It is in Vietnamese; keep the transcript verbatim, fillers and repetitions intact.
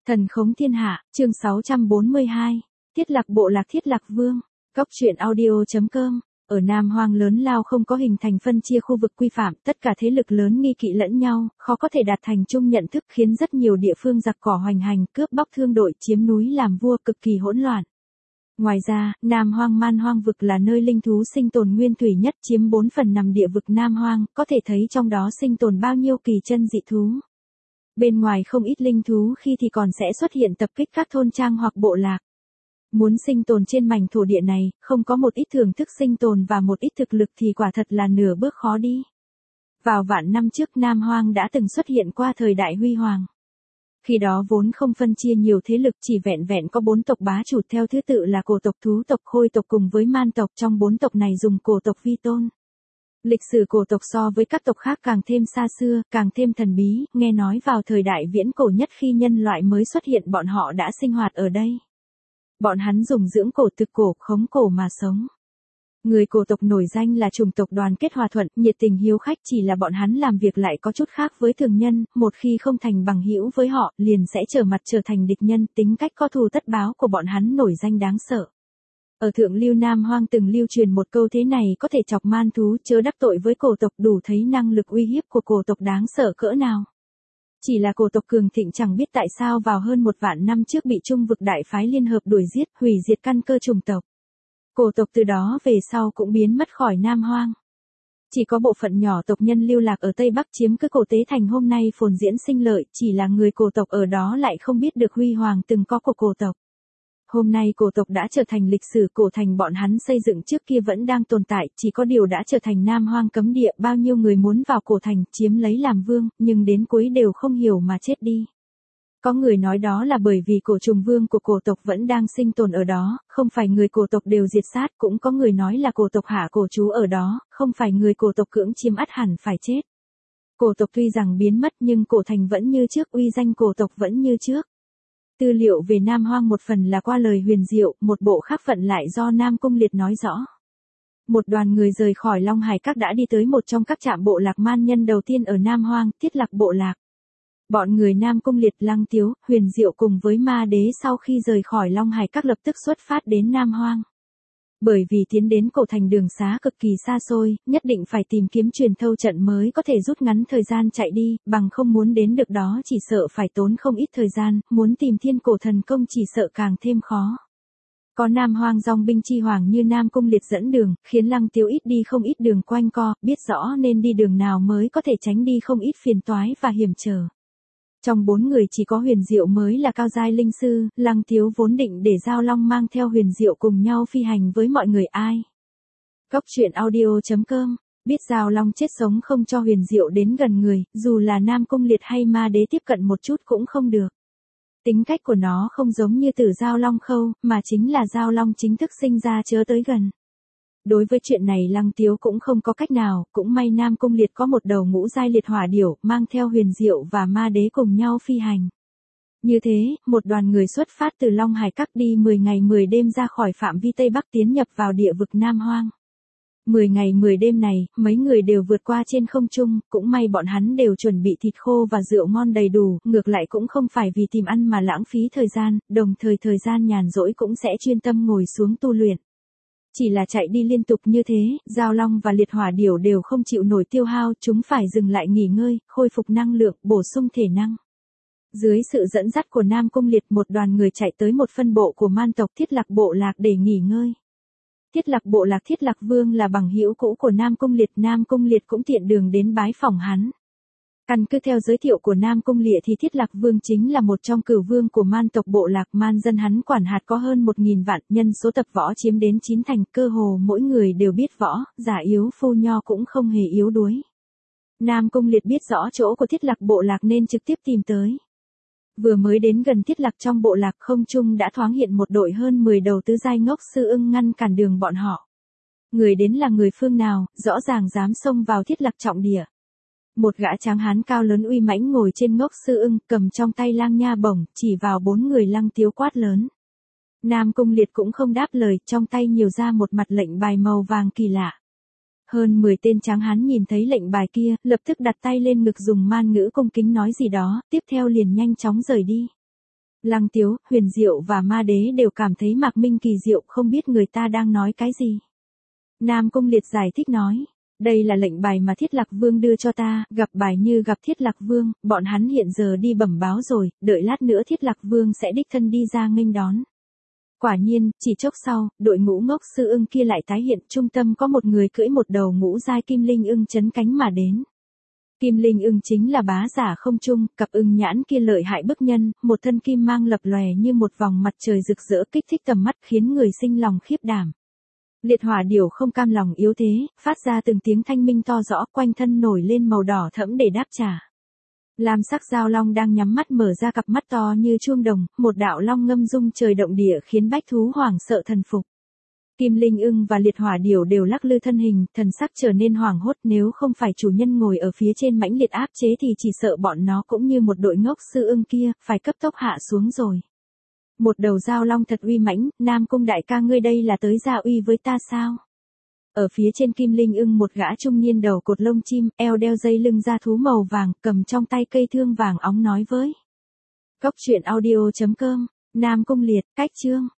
Thần khống thiên hạ, chương sáu trăm bốn mươi hai. Thiết Lạc bộ lạc Thiết Lạc Vương. Cóc truyện audio.com. Ở Nam Hoang lớn lao không có hình thành phân chia khu vực quy phạm, tất cả thế lực lớn nghi kỵ lẫn nhau, khó có thể đạt thành chung nhận thức, khiến rất nhiều địa phương giặc cỏ hoành hành, cướp bóc thương đội, chiếm núi làm vua, cực kỳ hỗn loạn. Ngoài ra, Nam Hoang Man Hoang vực là nơi linh thú sinh tồn nguyên thủy nhất, chiếm bốn phần năm địa vực Nam Hoang, có thể thấy trong đó sinh tồn bao nhiêu kỳ chân dị thú. Bên ngoài không ít linh thú khi thì còn sẽ xuất hiện tập kích các thôn trang hoặc bộ lạc. Muốn sinh tồn trên mảnh thổ địa này, không có một ít thưởng thức sinh tồn và một ít thực lực thì quả thật là nửa bước khó đi. Vào vạn năm trước Nam Hoang đã từng xuất hiện qua thời đại huy hoàng. Khi đó vốn không phân chia nhiều thế lực, chỉ vẹn vẹn có bốn tộc bá chủ theo thứ tự là cổ tộc, thú tộc, khôi tộc cùng với man tộc, trong bốn tộc này dùng cổ tộc vi tôn. Lịch sử cổ tộc so với các tộc khác càng thêm xa xưa, càng thêm thần bí, nghe nói vào thời đại viễn cổ nhất khi nhân loại mới xuất hiện bọn họ đã sinh hoạt ở đây. Bọn hắn dùng dưỡng cổ thực cổ, khống cổ mà sống. Người cổ tộc nổi danh là chủng tộc đoàn kết hòa thuận, nhiệt tình hiếu khách, chỉ là bọn hắn làm việc lại có chút khác với thường nhân, một khi không thành bằng hữu với họ, liền sẽ trở mặt trở thành địch nhân, tính cách có thù tất báo của bọn hắn nổi danh đáng sợ. Ở thượng lưu Nam Hoang từng lưu truyền một câu thế này: có thể chọc man thú chớ đắc tội với cổ tộc, đủ thấy năng lực uy hiếp của cổ tộc đáng sợ cỡ nào. Chỉ là cổ tộc cường thịnh chẳng biết tại sao vào hơn một vạn năm trước bị Trung vực đại phái liên hợp đuổi giết, hủy diệt căn cơ chủng tộc. Cổ tộc từ đó về sau cũng biến mất khỏi Nam Hoang. Chỉ có bộ phận nhỏ tộc nhân lưu lạc ở Tây Bắc chiếm cứ cổ Tế Thành hôm nay phồn diễn sinh lợi, chỉ là người cổ tộc ở đó lại không biết được huy hoàng từng có của cổ tộc. Hôm nay cổ tộc đã trở thành lịch sử, cổ thành bọn hắn xây dựng trước kia vẫn đang tồn tại, chỉ có điều đã trở thành Nam Hoang cấm địa, bao nhiêu người muốn vào cổ thành chiếm lấy làm vương, nhưng đến cuối đều không hiểu mà chết đi. Có người nói đó là bởi vì cổ trùng vương của cổ tộc vẫn đang sinh tồn ở đó, không phải người cổ tộc đều diệt sát, cũng có người nói là cổ tộc hạ cổ trú ở đó, không phải người cổ tộc cưỡng chiếm ắt hẳn phải chết. Cổ tộc tuy rằng biến mất nhưng cổ thành vẫn như trước, uy danh cổ tộc vẫn như trước. Tư liệu về Nam Hoang một phần là qua lời huyền diệu, một bộ khác phận lại do Nam Cung Liệt nói rõ. Một đoàn người rời khỏi Long Hải Các đã đi tới một trong các trạm bộ lạc man nhân đầu tiên ở Nam Hoang, Thiết Lạc bộ lạc. Bọn người Nam Cung Liệt, Lăng Tiếu, Huyền Diệu cùng với Ma Đế sau khi rời khỏi Long Hải Các lập tức xuất phát đến Nam Hoang. Bởi vì tiến đến cổ thành đường xá cực kỳ xa xôi, nhất định phải tìm kiếm truyền thâu trận mới có thể rút ngắn thời gian chạy đi, bằng không muốn đến được đó chỉ sợ phải tốn không ít thời gian, muốn tìm thiên cổ thần công chỉ sợ càng thêm khó. Có Nam Hoang dòng binh chi hoàng như Nam Cung Liệt dẫn đường, khiến Lăng Tiếu ít đi không ít đường quanh co, biết rõ nên đi đường nào mới có thể tránh đi không ít phiền toái và hiểm trở. Trong bốn người chỉ có Huyền Diệu mới là cao giai linh sư, Lăng Tiếu vốn định để Giao Long mang theo Huyền Diệu cùng nhau phi hành với mọi người ai. Cóc truyện audio.com. Biết Giao Long chết sống không cho Huyền Diệu đến gần người, dù là Nam Cung Liệt hay Ma Đế tiếp cận một chút cũng không được. Tính cách của nó không giống như Tử Giao Long Khâu, mà chính là Giao Long chính thức sinh ra chớ tới gần. Đối với chuyện này Lăng Tiếu cũng không có cách nào, cũng may Nam Cung Liệt có một đầu ngũ giai liệt hỏa điểu, mang theo Huyền Diệu và Ma Đế cùng nhau phi hành. Như thế, một đoàn người xuất phát từ Long Hải Các đi mười ngày mười đêm ra khỏi phạm vi Tây Bắc tiến nhập vào địa vực Nam Hoang. mười ngày mười đêm này, mấy người đều vượt qua trên không trung, cũng may bọn hắn đều chuẩn bị thịt khô và rượu ngon đầy đủ, ngược lại cũng không phải vì tìm ăn mà lãng phí thời gian, đồng thời thời gian nhàn rỗi cũng sẽ chuyên tâm ngồi xuống tu luyện. Chỉ là chạy đi liên tục như thế, Giao Long và liệt hỏa điểu đều không chịu nổi tiêu hao, chúng phải dừng lại nghỉ ngơi, khôi phục năng lượng, bổ sung thể năng. Dưới sự dẫn dắt của Nam Cung Liệt, một đoàn người chạy tới một phân bộ của man tộc Thiết Lạc bộ lạc để nghỉ ngơi. Thiết Lạc bộ lạc Thiết Lạc Vương là bằng hữu cũ của Nam Cung Liệt, Nam Cung Liệt cũng tiện đường đến bái phỏng hắn. Căn cứ theo giới thiệu của Nam Cung Liệt thì Thiết Lạc Vương chính là một trong cửu vương của man tộc bộ lạc, man dân hắn quản hạt có hơn một nghìn vạn, nhân số tập võ chiếm đến chín thành, cơ hồ mỗi người đều biết võ, giả yếu phu nho cũng không hề yếu đuối. Nam Cung Liệt biết rõ chỗ của Thiết Lạc bộ lạc nên trực tiếp tìm tới. Vừa mới đến gần Thiết Lạc, trong bộ lạc không trung đã thoáng hiện một đội hơn mười đầu tứ giai ngốc sư ưng ngăn cản đường bọn họ. Người đến là người phương nào, rõ ràng dám xông vào Thiết Lạc trọng địa. Một gã tráng hán cao lớn uy mãnh ngồi trên ngốc sư ưng, cầm trong tay lang nha bổng, chỉ vào bốn người Lăng Tiếu quát lớn. Nam Cung Liệt cũng không đáp lời, trong tay nhiều ra một mặt lệnh bài màu vàng kỳ lạ. Hơn mười tên tráng hán nhìn thấy lệnh bài kia, lập tức đặt tay lên ngực dùng man ngữ cung kính nói gì đó, tiếp theo liền nhanh chóng rời đi. Lăng Tiếu, Huyền Diệu và Ma Đế đều cảm thấy Mạc Minh kỳ diệu, không biết người ta đang nói cái gì. Nam Cung Liệt giải thích nói, đây là lệnh bài mà Thiết Lạc Vương đưa cho ta, gặp bài như gặp Thiết Lạc Vương, bọn hắn hiện giờ đi bẩm báo rồi, đợi lát nữa Thiết Lạc Vương sẽ đích thân đi ra nghênh đón. Quả nhiên, chỉ chốc sau, đội ngũ ngốc sư ưng kia lại tái hiện, trung tâm có một người cưỡi một đầu ngũ giai kim linh ưng chấn cánh mà đến. Kim linh ưng chính là bá giả không trung, cặp ưng nhãn kia lợi hại bức nhân, một thân kim mang lập lòe như một vòng mặt trời rực rỡ kích thích tầm mắt khiến người sinh lòng khiếp đảm. Liệt hỏa điểu không cam lòng yếu thế, phát ra từng tiếng thanh minh to rõ, quanh thân nổi lên màu đỏ thẫm để đáp trả. Lam sắc giao long đang nhắm mắt mở ra cặp mắt to như chuông đồng, một đạo long ngâm rung trời động địa khiến bách thú hoảng sợ thần phục. Kim linh ưng và liệt hỏa điểu đều lắc lư thân hình, thần sắc trở nên hoảng hốt, nếu không phải chủ nhân ngồi ở phía trên mãnh liệt áp chế thì chỉ sợ bọn nó cũng như một đội ngốc sư ưng kia, phải cấp tốc hạ xuống rồi. Một đầu giao long thật uy mãnh, Nam Cung đại ca ngươi đây là tới gia uy với ta sao? Ở phía trên kim linh ưng một gã trung niên đầu cột lông chim, eo đeo dây lưng da thú màu vàng, cầm trong tay cây thương vàng óng nói với. Cốc truyện audio chấm com, Nam Cung Liệt, cách chương.